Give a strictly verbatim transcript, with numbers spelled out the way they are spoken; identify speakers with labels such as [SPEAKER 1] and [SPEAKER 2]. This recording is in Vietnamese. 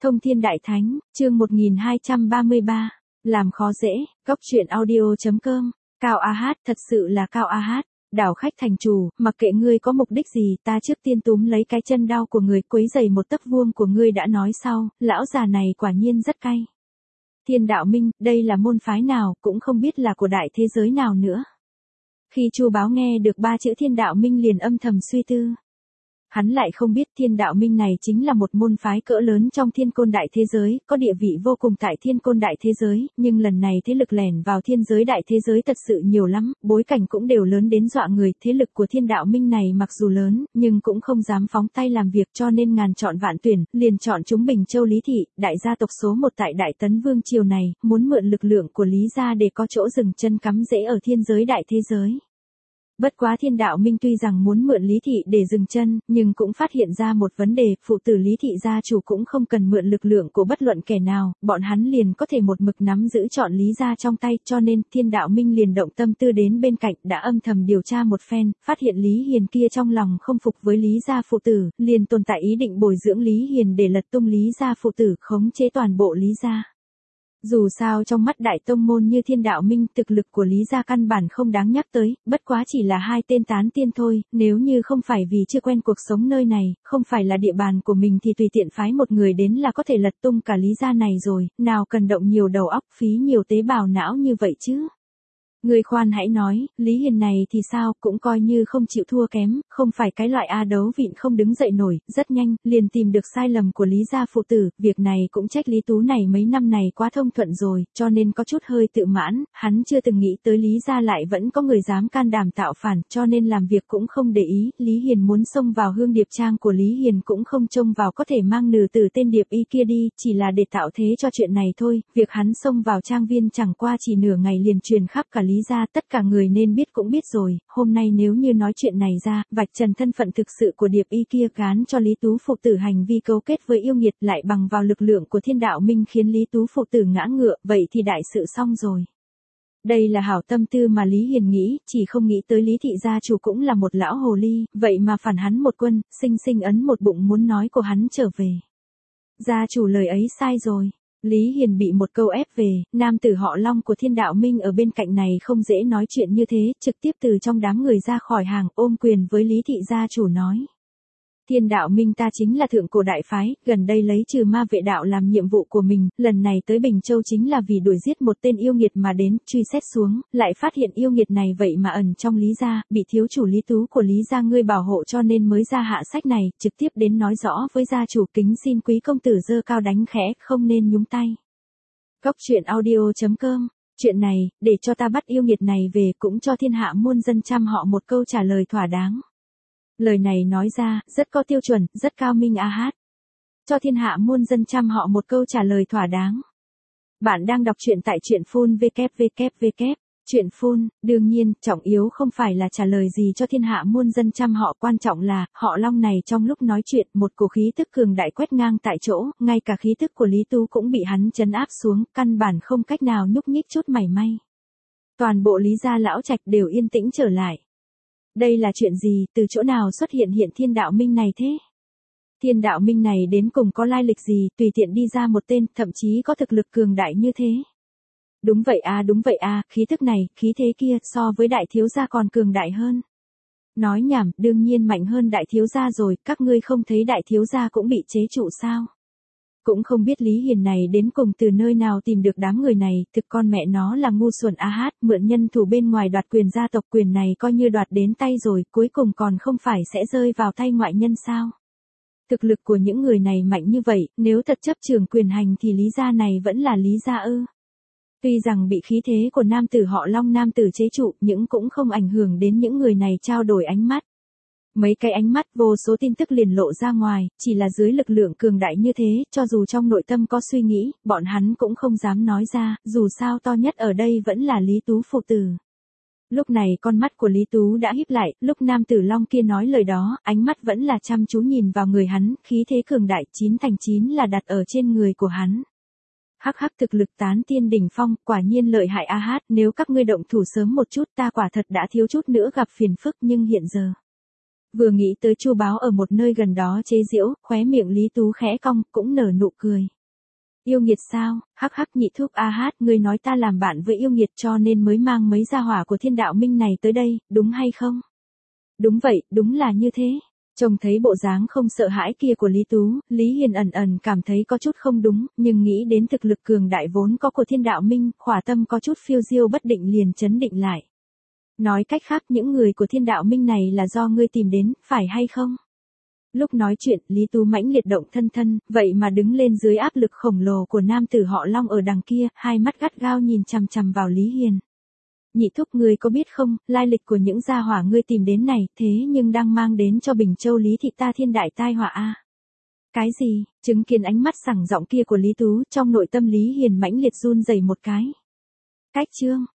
[SPEAKER 1] Thông Thiên Đại Thánh, chương một nghìn hai trăm ba mươi ba, làm khó dễ, góc truyện audio.com, Cao A Hát, thật sự là Cao A Hát, đảo khách thành chủ, mặc kệ ngươi có mục đích gì, ta trước tiên túm lấy cái chân đau của người, quấy giày một tấc vuông của ngươi đã nói sau, lão già này quả nhiên rất cay. Thiên Đạo Minh, đây là môn phái nào, cũng không biết là của đại thế giới nào nữa. Khi Chu Báo nghe được ba chữ Thiên Đạo Minh liền âm thầm suy tư. Hắn lại không biết Thiên Đạo Minh này chính là một môn phái cỡ lớn trong thiên côn đại thế giới, có địa vị vô cùng tại thiên côn đại thế giới, nhưng lần này thế lực lẻn vào thiên giới đại thế giới thật sự nhiều lắm, bối cảnh cũng đều lớn đến dọa người, thế lực của Thiên Đạo Minh này mặc dù lớn, nhưng cũng không dám phóng tay làm việc cho nên ngàn chọn vạn tuyển, liền chọn chúng Bình Châu Lý Thị, đại gia tộc số một tại Đại Tấn Vương Triều này, muốn mượn lực lượng của Lý gia để có chỗ dừng chân cắm rễ ở thiên giới đại thế giới. Bất quá Thiên Đạo Minh tuy rằng muốn mượn Lý Thị để dừng chân, nhưng cũng phát hiện ra một vấn đề, phụ tử Lý Thị gia chủ cũng không cần mượn lực lượng của bất luận kẻ nào, bọn hắn liền có thể một mực nắm giữ chọn Lý gia trong tay, cho nên Thiên Đạo Minh liền động tâm tư đến bên cạnh, đã âm thầm điều tra một phen, phát hiện Lý Hiền kia trong lòng không phục với Lý gia phụ tử, liền tồn tại ý định bồi dưỡng Lý Hiền để lật tung Lý gia phụ tử, khống chế toàn bộ Lý gia. Dù sao trong mắt đại tông môn như Thiên Đạo Minh, thực lực của Lý gia căn bản không đáng nhắc tới, bất quá chỉ là hai tên tán tiên thôi, nếu như không phải vì chưa quen cuộc sống nơi này, không phải là địa bàn của mình thì tùy tiện phái một người đến là có thể lật tung cả Lý gia này rồi, nào cần động nhiều đầu óc, phí nhiều tế bào não như vậy chứ. Người khoan hãy nói, Lý Hiền này thì sao, cũng coi như không chịu thua kém, không phải cái loại A đấu vịn không đứng dậy nổi, rất nhanh, liền tìm được sai lầm của Lý gia phụ tử, việc này cũng trách Lý Tú này mấy năm này quá thông thuận rồi, cho nên có chút hơi tự mãn, hắn chưa từng nghĩ tới Lý gia lại vẫn có người dám can đảm tạo phản, cho nên làm việc cũng không để ý, Lý Hiền muốn xông vào Hương Điệp Trang của Lý Hiền cũng không trông vào có thể mang nử tử tên Điệp Y kia đi, chỉ là để tạo thế cho chuyện này thôi, việc hắn xông vào trang viên chẳng qua chỉ nửa ngày liền truyền khắp cả Lý gia, tất cả người nên biết cũng biết rồi, hôm nay nếu như nói chuyện này ra, vạch trần thân phận thực sự của Điệp Y kia gán cho Lý Tú phụ tử hành vi cấu kết với yêu nghiệt lại bằng vào lực lượng của Thiên Đạo Minh khiến Lý Tú phụ tử ngã ngựa, vậy thì đại sự xong rồi. Đây là hảo tâm tư mà Lý Hiền nghĩ, chỉ không nghĩ tới Lý Thị gia chủ cũng là một lão hồ ly, vậy mà phản hắn một quân, sinh sinh ấn một bụng muốn nói của hắn trở về. Gia chủ lời ấy sai rồi. Lý Hiền bị một câu ép về, nam tử họ Long của Thiên Đạo Minh ở bên cạnh này không dễ nói chuyện như thế, trực tiếp từ trong đám người ra khỏi hàng, ôm quyền với Lý Thị gia chủ nói. Thiên Đạo Minh ta chính là thượng cổ đại phái, gần đây lấy trừ ma vệ đạo làm nhiệm vụ của mình, lần này tới Bình Châu chính là vì đuổi giết một tên yêu nghiệt mà đến, truy xét xuống, lại phát hiện yêu nghiệt này vậy mà ẩn trong Lý gia, bị thiếu chủ Lý Tú của Lý gia ngươi bảo hộ cho nên mới ra hạ sách này, trực tiếp đến nói rõ với gia chủ, kính xin quý công tử giơ cao đánh khẽ, không nên nhúng tay. Góc truyện audio.com, chuyện này, để cho ta bắt yêu nghiệt này về cũng cho thiên hạ muôn dân trăm họ một câu trả lời thỏa đáng. Lời này nói ra, rất có tiêu chuẩn, rất cao minh a hát. Cho thiên hạ muôn dân trăm họ một câu trả lời thỏa đáng. Bạn đang đọc truyện tại truyện phun www. Truyện phun, đương nhiên, trọng yếu không phải là trả lời gì cho thiên hạ muôn dân trăm họ, quan trọng là, họ Long này trong lúc nói chuyện, một cổ khí tức cường đại quét ngang tại chỗ, ngay cả khí tức của Lý Tú cũng bị hắn trấn áp xuống, căn bản không cách nào nhúc nhích chút mảy may. Toàn bộ Lý gia lão trạch đều yên tĩnh trở lại. Đây là chuyện gì, từ chỗ nào xuất hiện hiện Thiên Đạo Minh này thế? Thiên Đạo Minh này đến cùng có lai lịch gì, tùy tiện đi ra một tên, thậm chí có thực lực cường đại như thế. Đúng vậy a, đúng vậy a, khí thức này, khí thế kia, so với đại thiếu gia còn cường đại hơn. Nói nhảm, đương nhiên mạnh hơn đại thiếu gia rồi, các ngươi không thấy đại thiếu gia cũng bị chế trụ sao? Cũng không biết Lý Hiền này đến cùng từ nơi nào tìm được đám người này, thực con mẹ nó là ngu xuẩn a hát, mượn nhân thủ bên ngoài đoạt quyền gia tộc, quyền này coi như đoạt đến tay rồi, cuối cùng còn không phải sẽ rơi vào tay ngoại nhân sao? Thực lực của những người này mạnh như vậy, nếu thật chấp trường quyền hành thì Lý gia này vẫn là Lý gia ư? Tuy rằng bị khí thế của nam tử họ Long nam tử chế trụ, nhưng cũng không ảnh hưởng đến những người này trao đổi ánh mắt. Mấy cái ánh mắt, vô số tin tức liền lộ ra ngoài, chỉ là dưới lực lượng cường đại như thế, cho dù trong nội tâm có suy nghĩ, bọn hắn cũng không dám nói ra, dù sao to nhất ở đây vẫn là Lý Tú phụ tử. Lúc này con mắt của Lý Tú đã híp lại, lúc nam tử Long kia nói lời đó, ánh mắt vẫn là chăm chú nhìn vào người hắn, khí thế cường đại chín thành chín là đặt ở trên người của hắn. Hắc hắc, thực lực tán tiên đỉnh phong, quả nhiên lợi hại a hát, nếu các ngươi động thủ sớm một chút ta quả thật đã thiếu chút nữa gặp phiền phức, nhưng hiện giờ. Vừa nghĩ tới Chu Báo ở một nơi gần đó chế giễu, khóe miệng Lý Tú khẽ cong, cũng nở nụ cười. Yêu nghiệt sao, hắc hắc nhị thúc a hát, ngươi nói ta làm bạn với yêu nghiệt cho nên mới mang mấy gia hỏa của thiên đạo minh này tới đây, đúng hay không? Đúng vậy, đúng là như thế. Trông thấy bộ dáng không sợ hãi kia của Lý Tú, Lý Hiền ẩn ẩn cảm thấy có chút không đúng, nhưng nghĩ đến thực lực cường đại vốn có của thiên đạo minh, khỏa tâm có chút phiêu diêu bất định liền chấn định lại. Nói cách khác những người của thiên đạo minh này là do ngươi tìm đến, phải hay không? Lúc nói chuyện, Lý Tú mãnh liệt động thân thân, vậy mà đứng lên dưới áp lực khổng lồ của nam tử họ Long ở đằng kia, hai mắt gắt gao nhìn chằm chằm vào Lý Hiền. Nhị thúc ngươi có biết không, lai lịch của những gia hỏa ngươi tìm đến này, thế nhưng đang mang đến cho Bình Châu Lý thị ta thiên đại tai họa a. Cái gì? Chứng kiến ánh mắt sẳng giọng kia của Lý Tú, trong nội tâm Lý Hiền mãnh liệt run rẩy một cái. Cách chương